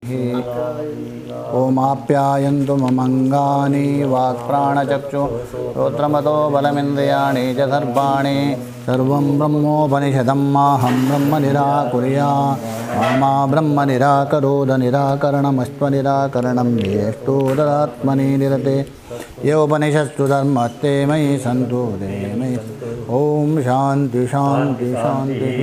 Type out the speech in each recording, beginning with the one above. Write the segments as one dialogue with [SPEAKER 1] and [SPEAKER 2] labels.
[SPEAKER 1] ओमाप्यायन्तु ममङ्गानि वाक्प्राणचक्षु श्रोत्रमतो बलमिन्द्रियाणि च सर्वाणि सर्वं ब्रह्मोपनिषदं माहं ब्रह्म निराकुर्याम् मा ब्रह्म निराकरोद निराकरणमस्त्वनिराकरणं येष्टोदरात्मनि निरते योपनिषत्सु धर्मस्ते मयि सन्तु ते मयि। ओम शांति शांति शांति।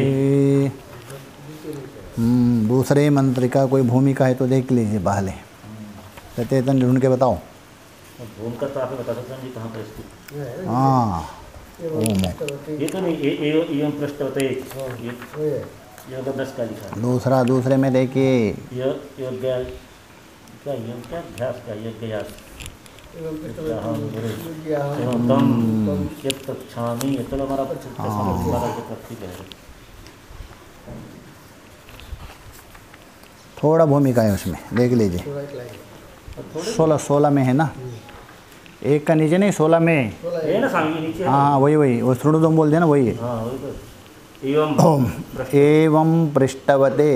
[SPEAKER 1] दूसरे मंत्र का कोई भूमिका है तो देख लीजिए पहले। चेतन ढूंढ के बताओ।
[SPEAKER 2] भूमिका तो आप बता सकते हैं जी कहाँ पर इसकी।
[SPEAKER 1] हाँ ओम
[SPEAKER 2] ये तो नहीं एवं पृष्ठ होते योग 10 का लिखा है।
[SPEAKER 1] दूसरे में देखिए
[SPEAKER 2] योग क्या अभ्यास का यज्ञयास छामी ये चलो हमारा
[SPEAKER 1] थोड़ा भूमिका है उसमें, देख लीजिए। 16 में है ना, एक का नीचे नहीं 16 में
[SPEAKER 2] है ना स्वामी नीचे।
[SPEAKER 1] हाँ वही वो श्रुणु तुम बोलते हैं ना वही है। एवं पृष्ठवते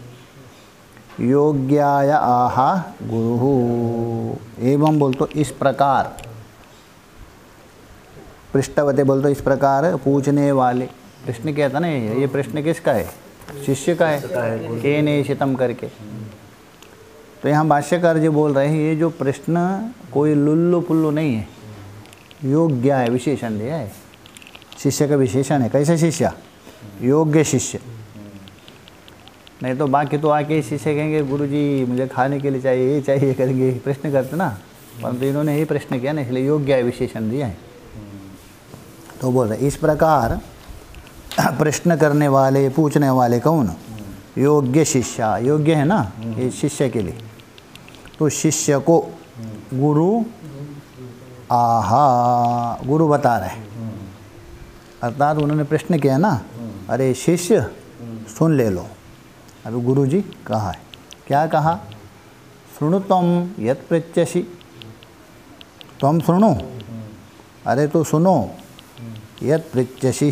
[SPEAKER 1] योग्याय आह गुरु। एवं बोल तो इस प्रकार, पृष्ठवते बोल तो इस प्रकार पूछने वाले। प्रश्न क्या था ना, ये प्रश्न किसका है? शिष्य का है। केने शितम करके। तो यहाँ भाष्यकार जी बोल रहे हैं ये जो प्रश्न कोई लुल्लु पुल्लु नहीं है, योग्य है, विशेषण दिया है। शिष्य का विशेषण है। कैसे शिष्य? योग्य शिष्य। नहीं तो बाकी तो आके शिष्य कहेंगे गुरुजी मुझे खाने के लिए चाहिए, ये चाहिए करेंगे, प्रश्न करते ना। परंतु इन्होंने यही प्रश्न किया ना, इसलिए योग्य है विशेषण दिया है। तो बोल रहे इस प्रकार प्रश्न करने वाले, पूछने वाले कौन? योग्य शिष्य। योग्य है ना ये शिष्य के लिए। तो शिष्य को गुरु आहा, गुरु बता रहे हैं। अर्थात उन्होंने प्रश्न किया ना, अरे शिष्य सुन ले लो। अभी गुरु जी कहा है, क्या कहा? शृणु त्वं यत् पृच्छसि। त्वं शृणु, अरे तो सुनो। यत् पृच्छसि,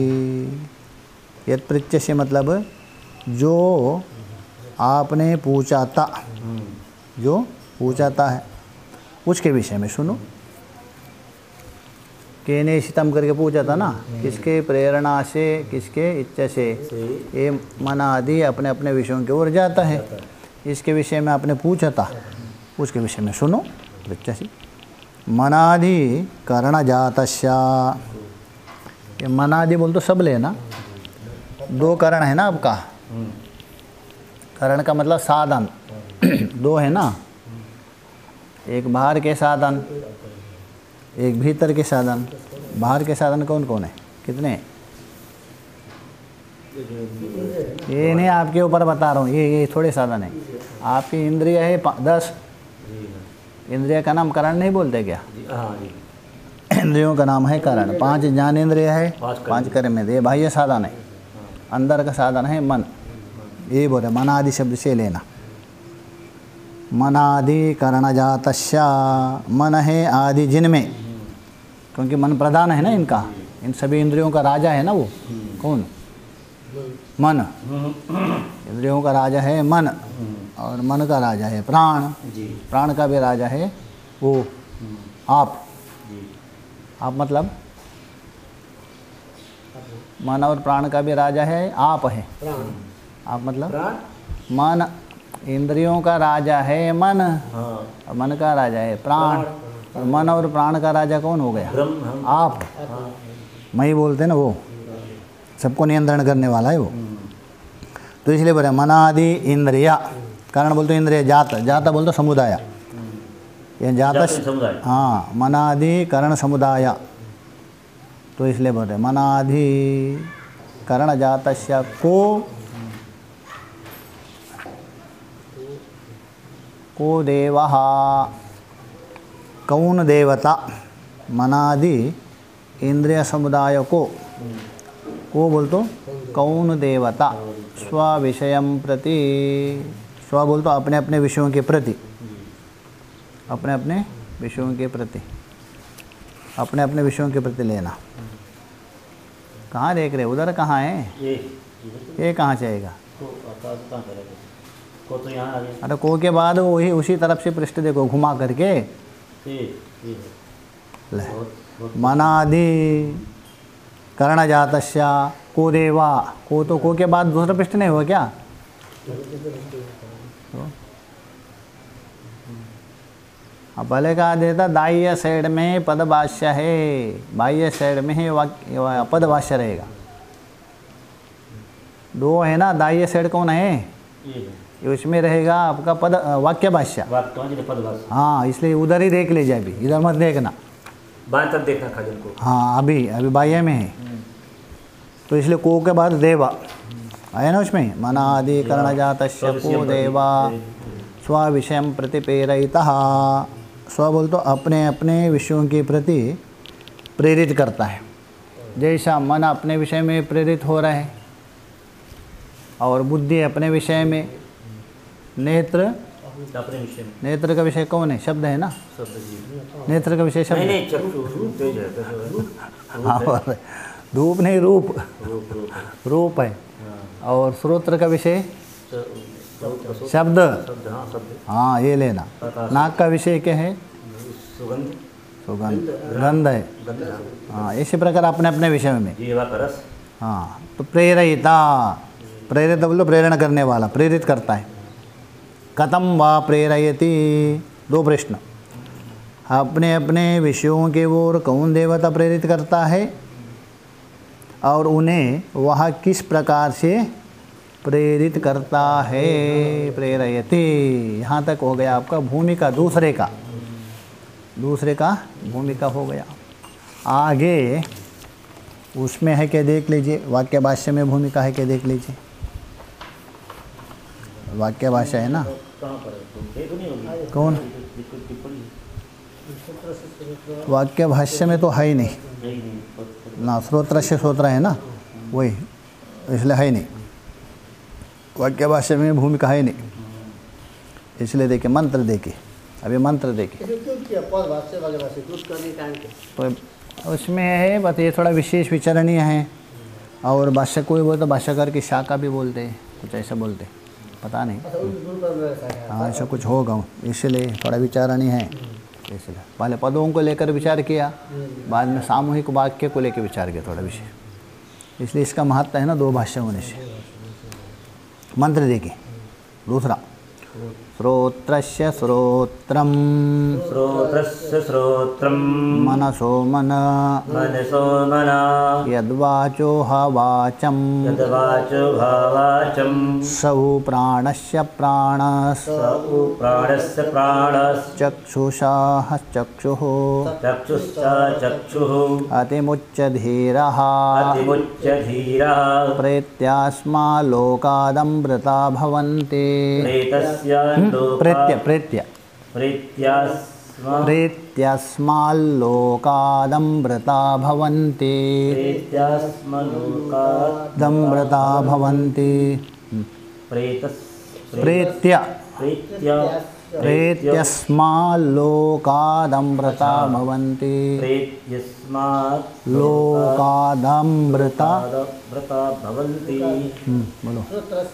[SPEAKER 1] यत् पृच्छसि मतलब जो आपने पूछा था, जो पूछा था है उसके विषय में सुनो। केने शितम करके पूछा था ना, किसके प्रेरणा से, किसके इच्छा से ये मन आदि अपने अपने विषयों की ओर जाता है। इसके विषय में आपने पूछा था, उसके विषय में सुनो। पृच्छसि मनादि करण जातस्या। ये मनादि बोल तो सब लेना। 2 करण है ना आपका। करण का मतलब साधन 2 है ना, एक बाहर के साधन, एक भीतर के साधन। बाहर के साधन कौन कौन है, कितने? ये नहीं आपके ऊपर बता रहा हूँ, ये थोड़े साधन है। आपकी इंद्रिय है 10। इंद्रिय का नाम करण नहीं बोलते क्या? इंद्रियों का नाम है करण। 5 ज्ञान इंद्रिय है, 5 कर्म इंद्रिय। बाह्य साधन है, अंदर का साधन है मन। ये बोले मनादि शब्द से लेना। मनादि करण जातस्या, मन है आदि जिनमें, क्योंकि मन प्रधान है ना इनका, इन सभी इंद्रियों का राजा है ना वो। कौन? मन। इंद्रियों का राजा है मन, और मन का राजा है प्राण। प्राण का भी राजा है वो आप। आप मतलब मन और प्राण का भी राजा है आप है। आप मतलब मन। इंद्रियों का राजा है मन, और मन का राजा है प्राण। और मन और प्राण का राजा कौन हो गया? आप। मैं ही बोलते ना, वो सबको नियंत्रण करने वाला है वो। तो इसलिए बोले मनादि इंद्रिया। कारण बोलते इंद्रिय जात, जाता बोलते समुदाय। ये जात हाँ, मनादि करण समुदाय। तो इसलिए बोलते मनादि करण जातस्य को देवः। कौन देवता? मनादि इंद्रिय समुदाय को बोलतो कौन देवता। स्व विषयम प्रति। स्व बोलतो अपने अपने विषयों के प्रति, अपने अपने विषयों के प्रति, अपने अपने विषयों के प्रति लेना। कहाँ देख रहे? उधर कहाँ है? ये कहाँ से आएगा?
[SPEAKER 2] को तो यहाँ आ गया।
[SPEAKER 1] अरे को के बाद वही उसी तरफ से पृष्ठ देखो घुमा करके
[SPEAKER 2] ठीक
[SPEAKER 1] ले मनादि कर्ण जातस्य को देवा को, तो को के बाद दूसरा पृष्ठ नहीं हुआ क्या? अब पहले कहा देता दाह्य साइड में पदभाष्य है, बाह्य साइड में ही वाक्य पदभाष्य रहेगा। दो है ना, दाह्य साइड कौन है? उसमें रहेगा आपका पद वाक्य भाष्य। हाँ, इसलिए उधर ही देख ले जाए, भी इधर मत देखना,
[SPEAKER 2] बाएं तरफ देखना खाजल को।
[SPEAKER 1] हाँ अभी बाह्य में है, तो इसलिए को के बाद देवा है ना, उसमें मनादि कर्ण जातस्य को देवा स्व विषय प्रतिपेरयितः। स्व बोल तो अपने अपने विषयों के प्रति प्रेरित करता है। जैसा मन अपने विषय में प्रेरित हो रहा है और बुद्धि अपने विषय में, नेत्र
[SPEAKER 2] अपने विषय में।
[SPEAKER 1] नेत्र का विषय कौन है? शब्द है ना, नेत्र का विषय शब्द
[SPEAKER 2] नहीं चक्षु तेज है।
[SPEAKER 1] हाँ, और धूप नहीं रूप, रूप है। और श्रोत्र का विषय शब्द, हाँ ये लेना। नाक का विषय क्या है? सुगंध, गंध है। हाँ, इसी प्रकार अपने अपने विषय में। हाँ, तो प्रेरयिता, प्रेरित बोलो प्रेरणा करने वाला, प्रेरित करता है। कथम वा प्रेरयति, दो प्रश्न। अपने अपने विषयों के ओर कौन देवता प्रेरित करता है और उन्हें वह किस प्रकार से प्रेरित करता है? प्रेरयति, यहाँ तक हो गया आपका भूमिका दूसरे का भूमिका हो गया। आगे उसमें है क्या देख लीजिए, वाक्य भाष्य में भूमिका है क्या देख लीजिए। वाक्य भाषा है ना, कौन? वाक्य भाष्य में तो है ही नहीं ना, श्रोत्र से श्रोत्र है ना, वही इसलिए है नहीं। वाक्य भाष्य में भूमिका है नहीं, इसलिए देखिए मंत्र देखिए, अभी मंत्र देखिए। तो उसमें है बस ये थोड़ा विशेष विचारणीय है। और भाष्य कोई बोलते भाष्यकार की शाखा भी बोलते हैं, कुछ ऐसा बोलते, पता नहीं। हाँ, ऐसा कुछ होगा, इसलिए थोड़ा विचारणीय है। इसलिए पहले पदों को लेकर विचार किया, बाद में सामूहिक वाक्य को लेकर विचार किया थोड़ा विषय, इसलिए इसका महत्व है ना दो भाष्य होने से। मंत्र देखिए दूसरा, श्रोत्रस्य श्रोत्रम,
[SPEAKER 2] श्रोत्रस्य श्रोत्रम,
[SPEAKER 1] मनसो मन,
[SPEAKER 2] मनसो मना,
[SPEAKER 1] यद्वाचो हवाचम,
[SPEAKER 2] यद्वाचो भावाचम,
[SPEAKER 1] सौ प्राणस्य प्राणस्,
[SPEAKER 2] सौ प्राणस्य प्राणस्,
[SPEAKER 1] चक्षुषः चक्षुः,
[SPEAKER 2] चक्षुश्च चक्षुः,
[SPEAKER 1] अतिमुच्चधीरः,
[SPEAKER 2] अतिमुच्चधीरः,
[SPEAKER 1] प्रेत्यास्माल्लोकादमृता भवन्ति। प्रेत्यास्माल्लोकादमृता भवन्ति, दमृता भवन्ति। प्रेत्यस्माल्लोकादमृता भवन्ति, लोकादमृता भवन्ति। बोलो।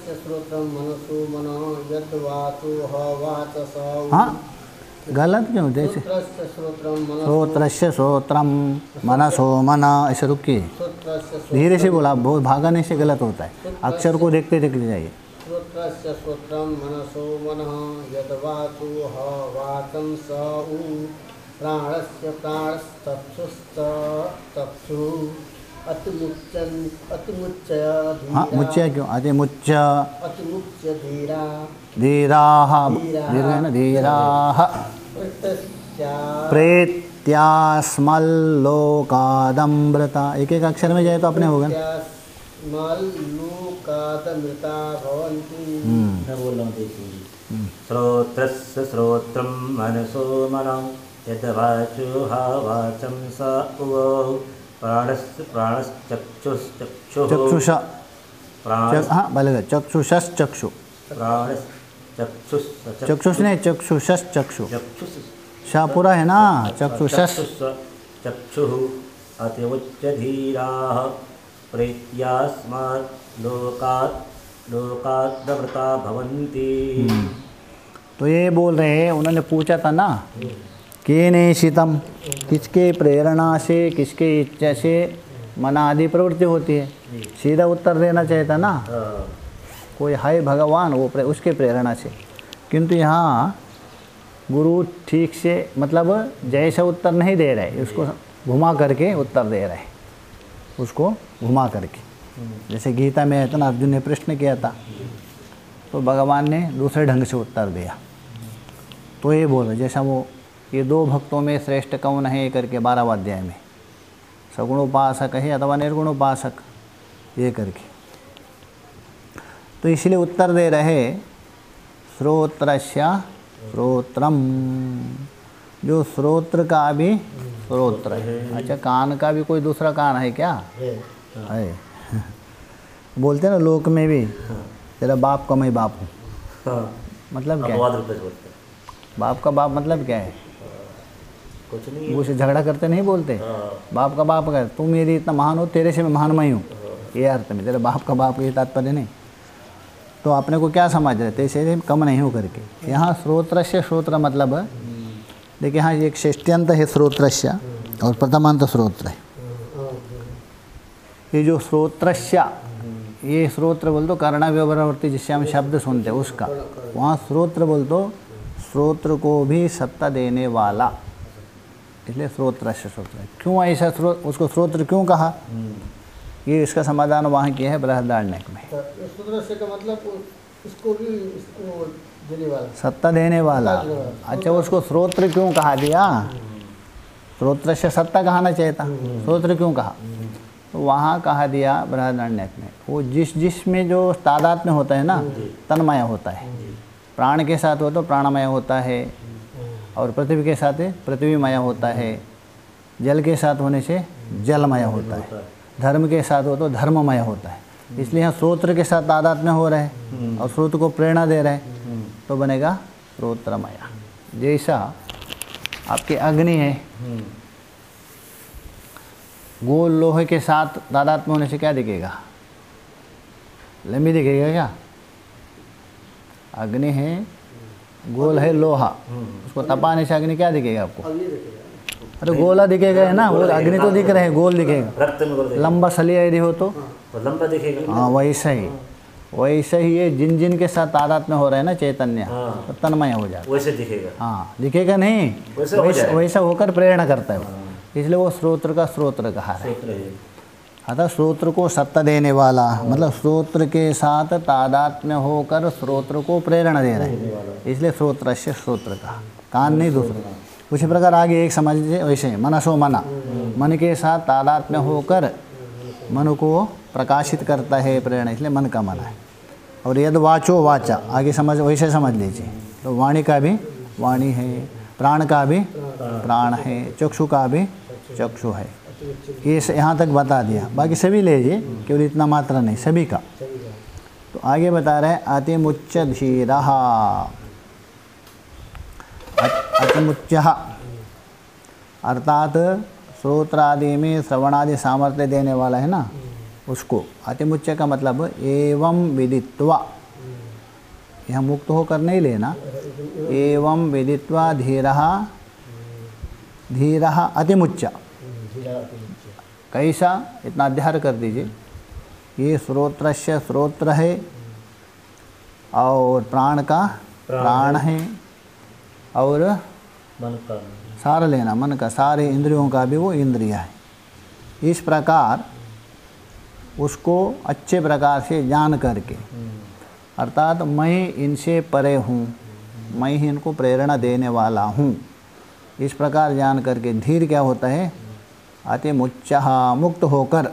[SPEAKER 1] हाँ, गलत क्यों? जैसे श्रोत्रस्य श्रोत्रम, मनसो मना, ऐसे रुकिए, धीरे से बोला, बहुत भागने से गलत होता है, अक्षर को देखते देखते जाइए।
[SPEAKER 3] श्रोत्रस्य श्रोत्रम मनसो मनः, यद्वाचो हवाचं सौ, प्राणस्य प्राणस्तक्षुश्च चक्षुः, अतिमुच्च
[SPEAKER 1] हाँ, मुच्च क्यों? अतिमुच्च,
[SPEAKER 3] अतिमुच्च धीरा,
[SPEAKER 1] धीराः, दीर्घ है ना, धीराः। प्रेत्यास्मल्लोकादमृता, एक एक अक्षर में जाए तो अपने होगा।
[SPEAKER 3] लोकादमृता भवन्ति।
[SPEAKER 2] बोल रहा हूँ देखिए, श्रोत्रस्य श्रोत्रम, मनसो मना, यद्वाचो हवाचं सौ, प्राणस्य प्राणश्चक्षुश्चक्षुः,
[SPEAKER 1] चक्षुषा,
[SPEAKER 2] प्राणस्,
[SPEAKER 1] हाँ बोलेगा, चक्षुषश्चक्षु,
[SPEAKER 2] प्राणश्चक्षुस्,
[SPEAKER 1] चक्षुष नहीं, चक्षुषश्चक्षु,
[SPEAKER 2] चक्षुस्,
[SPEAKER 1] शा पूरा है ना, चक्षुषस्।
[SPEAKER 2] चक्षुः, अतिमुच्चधीराः, प्रेत्यास्मात् लोकात् लोकाद्वृता भवन्ति।
[SPEAKER 1] तो ये बोल रहे हैं, उन्होंने पूछा था ना, केनेशितम, किसके प्रेरणा से, किसके इच्छा से मन आदि प्रवृत्ति होती है। सीधा उत्तर देना चाहिए था ना, कोई है भगवान, वो उसके प्रेरणा से। किंतु यहाँ गुरु ठीक से मतलब जैसा उत्तर नहीं दे रहे, उसको घुमा करके उत्तर दे रहे, उसको घुमा करके। जैसे गीता में है तो ना, अर्जुन ने प्रश्न किया था तो भगवान ने दूसरे ढंग से उत्तर दिया। तो ये बोल रहे, जैसा वो ये दो भक्तों में श्रेष्ठ कौन है करके 12वां अध्याय में, सगुणोपासक है अथवा निर्गुणोपासक, ये करके। तो इसलिए उत्तर दे रहे श्रोत्रस्य श्रोत्रम, जो श्रोत्र का भी श्रोत्र है। अच्छा, कान का भी कोई दूसरा कान है क्या? है। बोलते हैं ना लोक में भी, तेरा बाप का मैं बाप हूँ। मतलब क्या है? बाप का बाप मतलब क्या है?
[SPEAKER 2] कुछ नहीं,
[SPEAKER 1] वो से झगड़ा करते नहीं बोलते, बाप का बाप का, तू मेरी इतना महान हो, तेरे से मैं महान मैं हूँ, ये अर्थ में। तेरे बाप का बाप ये तात्पर्य नहीं। तो आपने को क्या समझ रहे थे, इसे कम नहीं हो करके। यहाँ श्रोत्रस्य श्रोत्र मतलब, देखिए यहाँ एक षष्ट्यंत है श्रोत्रस्य और प्रथमांत श्रोत्र है। ये जो श्रोत्रस्य, ये श्रोत्र बोल दो कर्णाव्यवहारवर्ती, जिससे हम शब्द सुनते हैं उसका, वहाँ श्रोत्र बोल दो श्रोत्र को भी सत्ता देने वाला, इसलिए श्रोत्रस्य श्रोत्र। क्यों ऐसा उसको श्रोत्र क्यों कहा, ये इसका समाधान वहाँ किया है बृहदारण्यक में।
[SPEAKER 3] श्रोत्रस्य का मतलब इसको भी इसको देने वाला,
[SPEAKER 1] सत्ता देने वाला। अच्छा, उसको श्रोत्र क्यों कहा दिया? श्रोत्रस्य सत्ता कहना चाहिए था, श्रोत्र क्यों कहा? तो वहाँ कहा दिया बृहदारण्यक में, वो जिस में जो तादात्म्य होता है ना, तन्मय होता है। प्राण के साथ हो तो प्राणमय होता है, और पृथ्वी के साथ पृथ्वीमय होता है, जल के साथ होने से जलमय होता है, धर्म के साथ हो तो धर्ममय होता है। इसलिए यहाँ श्रोत्र के साथ तादात्म्य हो रहे हैं और श्रोत्र को प्रेरणा दे रहे हैं, तो बनेगा श्रोत्रमय। जैसा आपके अग्नि है, गोल लोहे के साथ तादात्म्य होने से क्या दिखेगा? लंबी दिखेगा क्या? अग्नि है, गोल है लोहा, उसको तपाने से अग्नि क्या दिखेगा आपको? अरे गोला दिखेगा है ना, वो अग्नि तो दिख रहे हैं, गोल दिखेगा। लंबा सलिया यदि हो तो
[SPEAKER 2] लंबा दिखेगा।
[SPEAKER 1] हाँ, वैसा ही ये जिन के साथ तादात्म्य हो रहा है ना चैतन्य, तो तन्मय हो जाता है,
[SPEAKER 2] वैसे दिखेगा।
[SPEAKER 1] हाँ, दिखेगा नहीं, वैसा होकर प्रेरणा करता है वो, इसलिए वो स्रोत्र का स्रोत्र कहा है। अतः स्रोत्र को सत्ता देने वाला, मतलब स्रोत्र के साथ तादात्म्य होकर स्रोत्र को प्रेरणा दे रहे हैं, इसलिए स्रोत्र से स्रोत्र का, कान नहीं दूसरा। उसी प्रकार आगे एक समझ लीजिए, वैसे मनसो मना, मन के साथ तादात्म्य होकर मन को प्रकाशित करता है प्रेरणा, इसलिए मन का मन है। और यद वाचो वाचा, आगे समझ वैसे समझ लीजिए, तो वाणी का भी वाणी है, प्राण का भी प्राण है, चक्षु का भी चक्षु है। ये यहाँ तक बता दिया, बाकी सभी लीजिए, केवल इतना मात्रा नहीं, सभी का। तो आगे बता रहे हैं अतिमुच्च धीरः, अतिमुच्च अर्थात श्रोत्रादि में श्रवणादि सामर्थ्य देने वाला है ना, उसको। अतिमुच्च का मतलब एवं विदित्वा, यहाँ मुक्त होकर नहीं लेना, एवं विदित्वा धीरः, धीरः अतिमुच्च। कैसा, इतना अध्याय कर दीजिए। ये श्रोत्रस्य श्रोत्र है और प्राण का प्राण है, और
[SPEAKER 2] मन का
[SPEAKER 1] सारा लेना, मन का, सारे इंद्रियों का भी वो इंद्रिया है। इस प्रकार उसको अच्छे प्रकार से जान करके, अर्थात मैं इनसे परे हूँ, मैं ही इनको प्रेरणा देने वाला हूँ, इस प्रकार जान करके धीर क्या होता है? अतिमुच्चः, मुक्त होकर।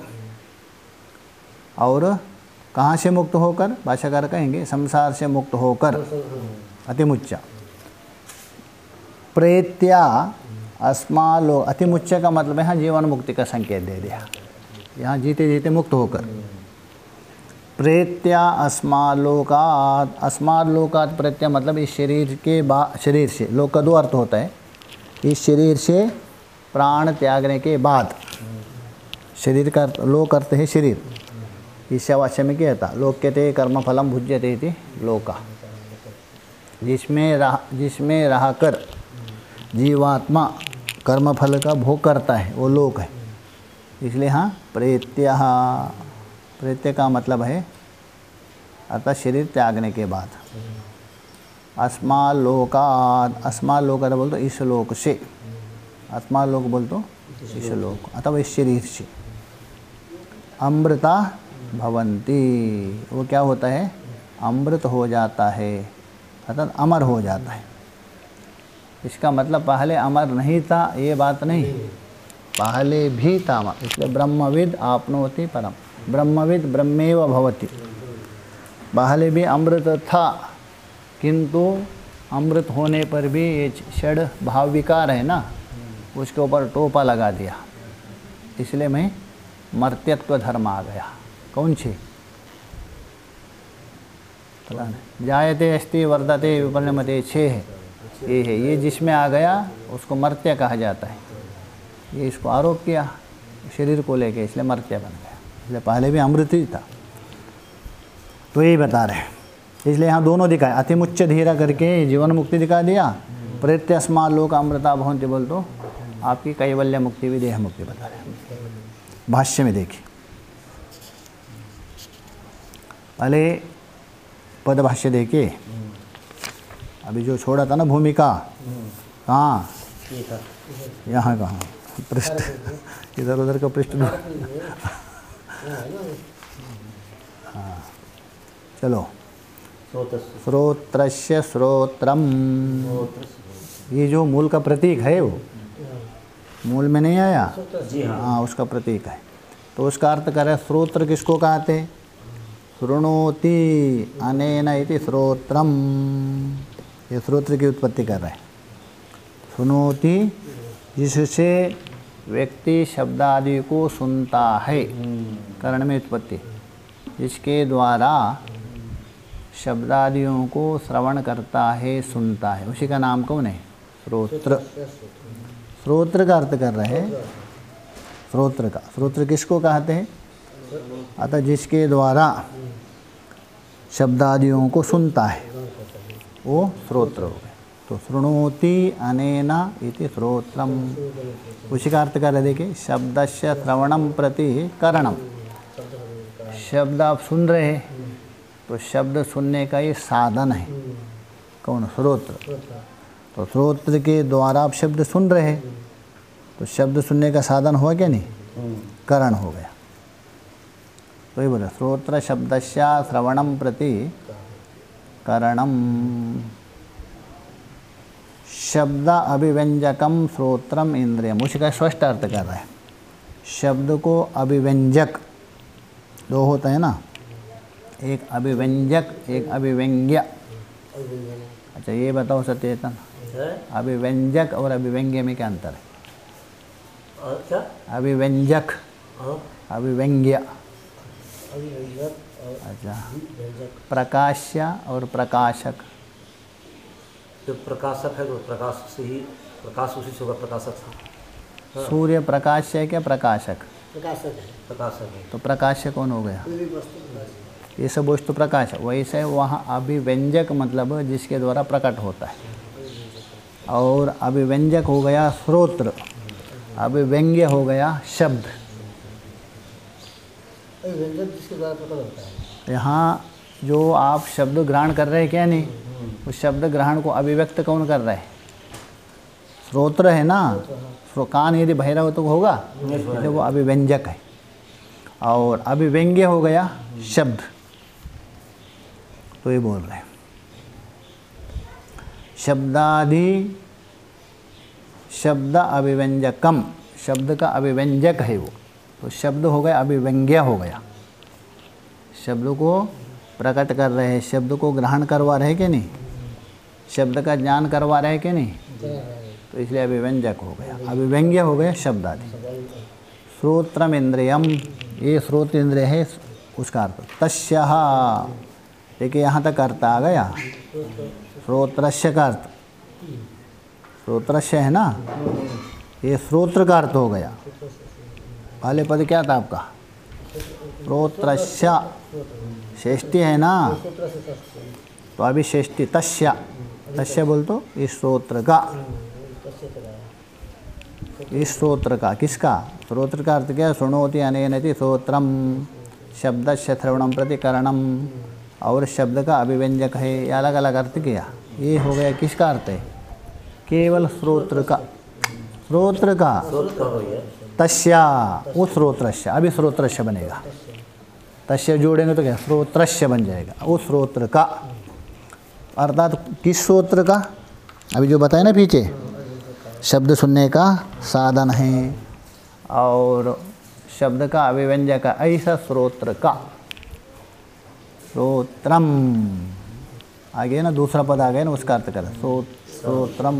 [SPEAKER 1] और कहाँ से मुक्त होकर? भाष्यकार कहेंगे संसार से मुक्त होकर, अतिमुच्च। प्रेत्या अस्मालो, अतिमुच्च का मतलब यहाँ जीवन मुक्ति का संकेत दे दिया, यहाँ जीते जीते मुक्त होकर। प्रेत्या अस्मालोकात, अस्मालोकात प्रेत्या मतलब इस शरीर के शरीर से, लोक का दो अर्थ होता है, इस शरीर से प्राण त्यागने के बाद, शरीर का लोक अर्थ है शरीर, ईशावास्य में क्या था, लोक्यते कर्मफलम भुज्यते इति लोका, जिसमें रहकर जीवात्मा कर्मफल का भोग करता है वो लोक है। इसलिए हाँ प्रेत्य, प्रेत्य का मतलब है अर्थात शरीर त्यागने के बाद। अस्माल लोकाद, अस्माल लोकाद बोल तो इस लोक से, अस्माल लोक बोल तो इस लोक अथवा इस शरीर से। अमृता भवंती, वो क्या होता है, अमृत हो जाता है अर्थात अमर हो जाता है। इसका मतलब पहले अमर नहीं था ये बात नहीं, पहले भी था अमर। इसलिए ब्रह्मविद आपनोति परम, ब्रह्मविद ब्रह्मेव भवति। पहले भी अमृत था किंतु अमृत होने पर भी ये षड भाव विकार है ना, उसके ऊपर टोपा लगा दिया, इसलिए मैं मर्त्यत्व धर्म आ गया। कौन सी पता नहीं, जायते अस्ति वर्धते विपरिणमते 6 है, ये है, ये जिसमें आ गया उसको मर्त्य कहा जाता है। ये इसको आरोप किया शरीर को लेके, इसलिए मर्त्य बन गया। इसलिए पहले भी अमृत ही था, तो यही बता रहे हैं। इसलिए यहाँ दोनों दिखाए, अतिमुच्च धीरा करके जीवन मुक्ति दिखा दिया, प्रेत्यस्मा लोक अमृता भवन्ति बोल तो आपकी कैवल्य मुक्ति भी देह मुक्ति बता रहे हैं। भाष्य में देखिए, पहले पद भाष्य देखिए, अभी जो छोड़ा था ना भूमिका, कहाँ, यहाँ कहाँ पृष्ठ, इधर उधर का पृष्ठ। हाँ चलो, श्रोत्रस्य श्रोत्रम, ये जो मूल का प्रतीक है वो मूल में नहीं आया, हाँ उसका प्रतीक है। तो उसका अर्थ करें, श्रोत्र किसको कहते, शृणोति अनेन इति श्रोत्रम, ये श्रोत्र की उत्पत्ति कर रहे हैं। सुनोति जिससे व्यक्ति शब्दादि को सुनता है, कर्ण में उत्पत्ति, जिसके द्वारा शब्दादियों को श्रवण करता है, सुनता है, उसी का नाम कौन है, श्रोत्र। श्रोत्र का अर्थ कर रहे हैं, श्रोत्र का, श्रोत्र किसको कहते हैं, अतः जिसके द्वारा शब्दादियों को सुनता है वो श्रोत्र हो गए। तो शृणोति अनेना इति श्रोत्रम, उसी का अर्थ कर रहे, देखिए शब्दस्य श्रवणम प्रति करणम, शब्द आप सुन रहे हैं तो शब्द सुनने का ये साधन है, कौन, श्रोत्र। तो श्रोत्र के द्वारा आप शब्द सुन रहे हैं तो शब्द सुनने का साधन हुआ क्या नहीं, करण हो गया। तो ये बोले श्रोत्र शब्दस्य श्रवणम प्रति करणम, शब्द अभिव्यंजकम श्रोत्रम इंद्रियम, उसी का स्पष्ट अर्थ कर रहा है। शब्द को अभिव्यंजक, दो होता है ना, एक अभिव्यंजक एक अभिव्यंग्य। अच्छा ये बताओ सचेतन, अभिव्यंजक और अभिव्यंग्य में क्या अंतर है?
[SPEAKER 4] क्या?
[SPEAKER 1] अभिव्यंजक, अभिव्यंग्य। अच्छा, प्रकाश्य और प्रकाशक।
[SPEAKER 4] जो प्रकाशक है तो प्रकाश से ही, प्रकाश उसी से होगा, प्रकाशक से।
[SPEAKER 1] सूर्य प्रकाश है क्या प्रकाशक?
[SPEAKER 4] प्रकाशक है।
[SPEAKER 1] तो प्रकाशक कौन हो गया? ये सब वस्तु प्रकाश है। वैसे वहाँ अभिव्यंजक मतलब जिसके द्वारा प्रकट होता है, और अभिव्यंजक हो गया श्रोत्र, अभिव्यंग्य हो गया शब्द।
[SPEAKER 3] जिसके द्वारा प्रकट होता है।
[SPEAKER 1] यहाँ जो आप शब्द ग्रहण कर रहे हैं क्या नहीं, उस शब्द ग्रहण को अभिव्यक्त कौन कर रहा है? श्रोत्र है ना। कान यदि बहरा हो तो होगा, तो वो अभिव्यंजक है। और अभिव्यंग्य हो गया शब्द। तो ये बोल रहे हैं शब्दादि, शब्द अभिव्यंजकम, शब्द का अभिव्यंजक है वो, तो शब्द हो गया अभिव्यंग्य हो गया। शब्द को प्रकट कर रहे हैं, शब्द को ग्रहण करवा रहे कि नहीं, शब्द का ज्ञान करवा रहे कि नहीं, तो इसलिए अभिव्यंजक हो गया, अभिव्यंग्य हो गया शब्द आदि। श्रोत्रम इंद्रियम, ये श्रोत्र इंद्रिय है, उसका अर्थ तस्यः। देखिए यहाँ तक अर्थ आ गया, श्रोत्रस्य का अर्थ, श्रोत्रस्य है ना, ये श्रोत्र का अर्थ हो गया। पहले पद क्या था आपका? श्रोत्रस्य षष्ठी है ना,
[SPEAKER 3] सूत्र से षष्ठी
[SPEAKER 1] तो अभी षष्ठी तस्य, तस्य बोल तो इस श्रोत्र का,
[SPEAKER 3] तस्य कराया
[SPEAKER 1] इस श्रोत्र का, किसका? श्रोत्र का अर्थ क्या? शृणोति अनेनति श्रोत्रम, शब्द से श्रवणम प्रतिकरणम, और शब्द का अभिव्यंजक है, ये अलग अलग अर्थ किया। ये हो गया किसका अर्थ है? केवल श्रोत्र का, श्रोत्र का,
[SPEAKER 4] स्रोत का हो गया।
[SPEAKER 1] तस्या, वो श्रोत्रस्य, अभी श्रोत्रस्य बनेगा, तस्य जोड़ेंगे तो क्या? श्रोत्रस्य बन जाएगा, वो श्रोत्र का, अर्थात किस श्रोत्र का? अभी जो बताया ना पीछे, शब्द सुनने का साधन है और शब्द का अभिव्यंजक का, ऐसा श्रोत्र का, श्रोत्रम आगे ना दूसरा पद आ गया ना, उसका अर्थ करें श्रोत्रम।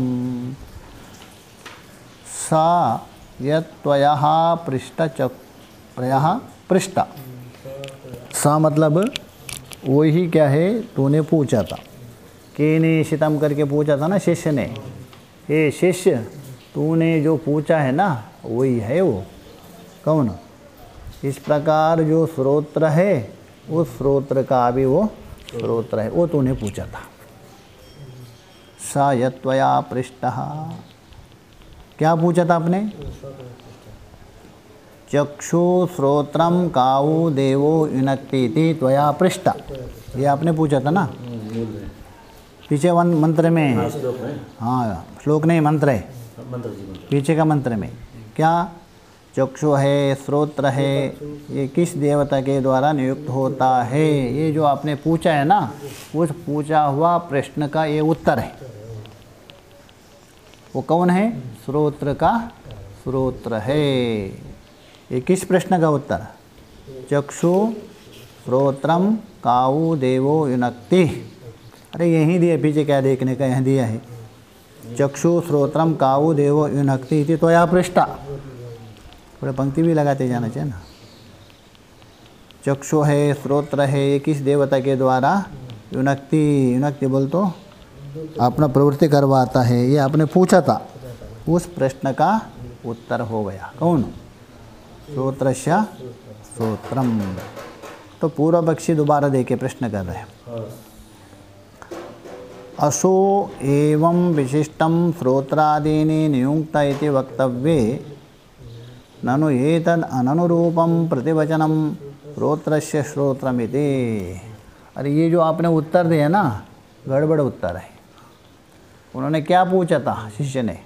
[SPEAKER 1] सा यत्वयः पृष्ठ चक्रयः पृष्ठ, सा मतलब वही क्या है? तूने पूछा था, केनेशितम करके पूछा था ना शिष्य ने, ये शिष्य तूने जो पूछा है ना वही है वो। कौन? इस प्रकार जो श्रोत्र है उस श्रोत्र का भी वो श्रोत्र है, वो तूने पूछा था। सा यत्वया पृष्टः, क्या पूछा था आपने? चक्षु श्रोत्रम काऊ देवो युनक्ति त्वया पृष्ठ, ये आपने पूछा था ना पीछे मंत्र में।
[SPEAKER 4] श्लोक में,
[SPEAKER 1] हाँ श्लोक नहीं मंत्र है,
[SPEAKER 4] मंत्र जी मंत्र।
[SPEAKER 1] पीछे का मंत्र में क्या? चक्षु है, श्रोत्र है, ये किस देवता के द्वारा नियुक्त होता है? ये जो आपने पूछा है ना, उस पूछा हुआ प्रश्न का ये उत्तर है। वो कौन है? श्रोत्र का श्रोत्र है। ये किस प्रश्न का उत्तर? चक्षु श्रोत्रम काऊ देवो युनक्ति। अरे यहीं दिया, पीछे क्या देखने का, यहाँ दिया है चक्षु श्रोत्रम काऊ देवो युनक्ति इति त्वया पृष्ठा। थोड़ा पंक्ति भी लगाते जाना चाहिए ना। चक्षु है, श्रोत्र है, ये किस देवता के द्वारा? युनक्ति, युनक्ति बोल तो अपना प्रवृत्ति करवाता है, ये आपने पूछा था, उस प्रश्न का उत्तर हो गया। कौन? श्रोत्रस्य श्रोत्रम। तो पूर्व पक्षी दोबारा देके प्रश्न कर रहे हैं। असो एवं विशिष्टं श्रोत्रादीनि नियुक्त इति वक्तव्ये ननु एतद् अननुरूपं प्रतिवचनं श्रोत्रस्य श्रोत्रमिति। अरे ये जो आपने उत्तर दिया ना, गड़बड़ उत्तर है। उन्होंने क्या पूछा था शिष्य ने?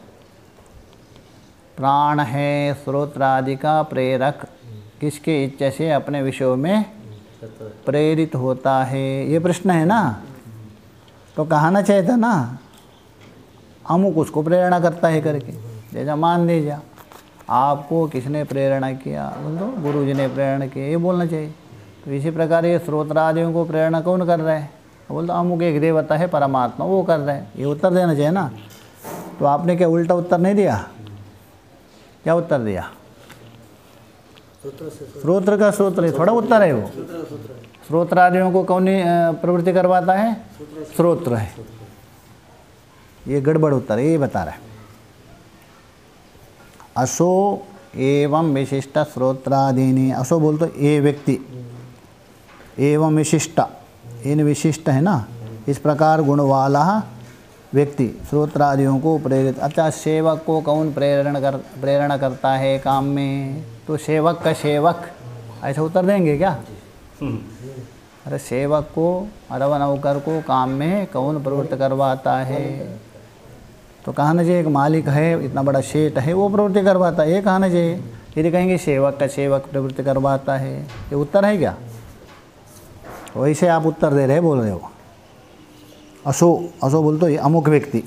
[SPEAKER 1] प्राण है श्रोत्रादि का प्रेरक, किसके इच्छा से अपने विषयों में प्रेरित होता है, ये प्रश्न है ना। तो कहना चाहिए था ना अमुक उसको प्रेरणा करता है करके, जैसा मान लीजिए आपको किसने प्रेरणा किया, बोल दो गुरु जी ने प्रेरणा किया, ये बोलना चाहिए। तो इसी प्रकार ये श्रोत्रादियों को प्रेरणा कौन कर रहा है? बोल दो अमुक एक देवता है परमात्मा, वो कर रहा है, ये उत्तर देना चाहिए ना। तो आपने क्या उल्टा उत्तर नहीं दिया? क्या उत्तर दिया? श्रोत्र का श्रोत्र है, थोड़ा उत्तर है वो। श्रोत्रादियों को कौन प्रवृत्ति करवाता है? श्रोत्र है। ये गड़बड़ उत्तर है, ये बता रहा है। असो एवं विशिष्ट श्रोत्रादीनि, असो बोल तो ये व्यक्ति, एवं विशिष्ट, इन विशिष्ट है ना, इस प्रकार गुण वाला व्यक्ति श्रोत्रादियों को प्रेरित। अच्छा, सेवक को कौन प्रेरणा करता है काम में? तो सेवक का सेवक, ऐसा उत्तर देंगे क्या? अरे सेवक को अरब नौकर को काम में कौन प्रवृत्त करवाता है? तो कहना चाहिए एक मालिक है, इतना बड़ा सेठ है, वो प्रवृत्ति करवाता है, ये कहना चाहिए। यदि कहेंगे सेवक का सेवक प्रवृत्ति करवाता है, ये उत्तर है क्या? वैसे आप उत्तर दे रहे, बोल रहे हो। असो, असो बोल तो ये अमुक व्यक्ति,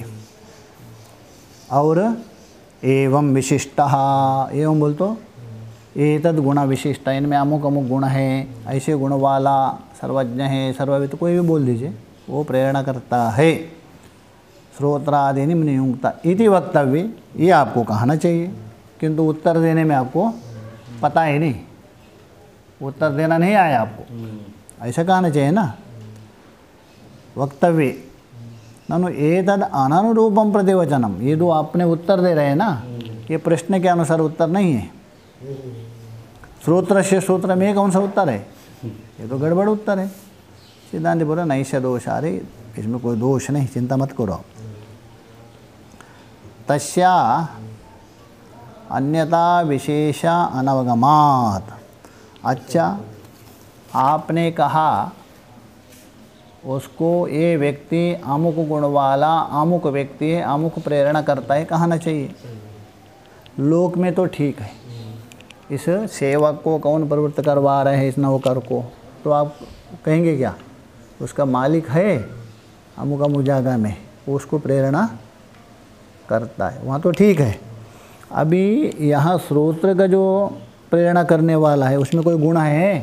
[SPEAKER 1] और एवं विशिष्ट, एवं बोल तो एतद् गुण विशिष्ट, इनमें अमुक अमुक गुण है, ऐसे गुण वाला सर्वज्ञ है, सर्वविद, कोई भी बोल दीजिए, वो प्रेरणा करता है। श्रोत्रादीनि नियुक्त इति वक्तव्य, ये आपको कहना चाहिए, किंतु उत्तर देने में आपको पता ही नहीं, उत्तर देना नहीं आया आपको, ऐसा कहना चाहिए ना। वक्तव्य ननु एतद् अननुरूपम प्रतिवचनम, ये जो आपने उत्तर दे रहे हैं ना, ये प्रश्न के अनुसार उत्तर नहीं है। श्रोत्र से सूत्र में कौन सा उत्तर है? ये तो गड़बड़ उत्तर है। सिद्धांत बोला नहीं से दोष आ रही, इसमें कोई दोष नहीं, चिंता मत करो। तस्या अन्यता विशेष अनवगमात। अच्छा, आपने कहा उसको ये व्यक्ति अमुक गुण वाला अमुक व्यक्ति है, अमुक प्रेरणा करता है, कहना चाहिए। लोक में तो ठीक है, इस सेवक को कौन प्रवृत्त करवा रहे हैं इस नौकर को, तो आप कहेंगे क्या? उसका मालिक है अमुक अमुक जगह में, वो उसको प्रेरणा करता है, वहाँ तो ठीक है। अभी यहाँ श्रोत्र का जो प्रेरणा करने वाला है उसमें कोई गुण है?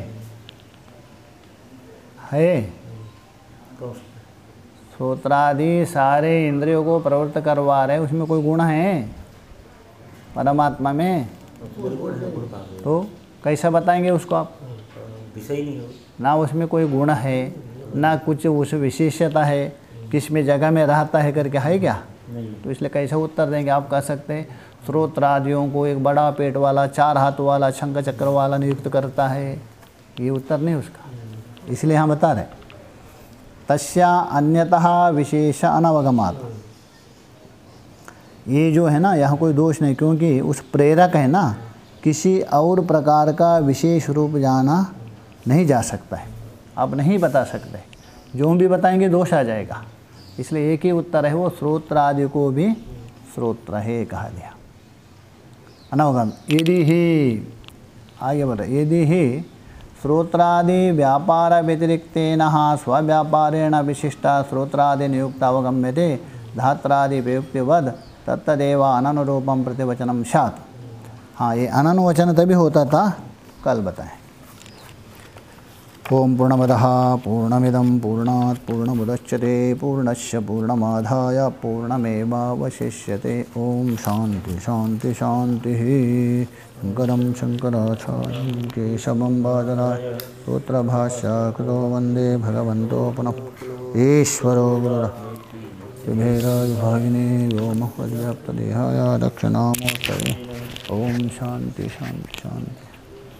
[SPEAKER 1] श्रोत्रादि सारे इंद्रियों को प्रवृत्त करवा रहे, उसमें कोई गुण है परमात्मा में? तो कैसा बताएंगे उसको आप?
[SPEAKER 4] विषय नहीं हो
[SPEAKER 1] ना उसमें कोई गुण है, ना कुछ उस विशेषता है, किस में जगह में रहता है करके है क्या? तो इसलिए कैसे उत्तर देंगे? आप कह सकते हैं श्रोत्रादियों को एक बड़ा पेट वाला, 4 हाथ वाला, शंख चक्र वाला नियुक्त करता है, ये उत्तर नहीं उसका। इसलिए हम बता रहे तस्या अन्यतः विशेष अनवगमात। ये जो है ना, यहाँ कोई दोष नहीं, क्योंकि उस प्रेरक है ना, किसी और प्रकार का विशेष रूप जाना नहीं जा सकता है, आप नहीं बता सकते, जो भी बताएंगे दोष आ जाएगा। इसलिए एक ही उत्तर है, वो श्रोत्र आदि को भी श्रोत्र है कहा गया। अनवगम यदि ही, आगे बढ़े, यदि ही श्रोत्रादि व्यापार व्यतिरिक्तेन स्वव्यापारेण विशिष्टा श्रोत्रादि नियुक्ता अवगम्यते धात्रादि प्रयुक्तिवद तत्तदेव अननुरूपम प्रतिवचनम स्यात्। हाँ, ये अननुवचन तभी होता था, कल बताएं। ओम पूर्णमदः पूर्णमिदं पूर्णात् पूर्णमुदच्यते पूर्णस्य पूर्णमादाय पूर्णमेवावशिष्यते। ओम शांति शांति शांतिः। शंकरं शंकराचार्यं केशवं बादराय सूत्रभाष्यकृतो वन्दे भगवन्तो पुनः ईश्वरो गुरुर्भेदविभागिने व्योमवद्व्याप्तदेहाय दक्षिणामूर्तये। ओम शांति शांति शांति।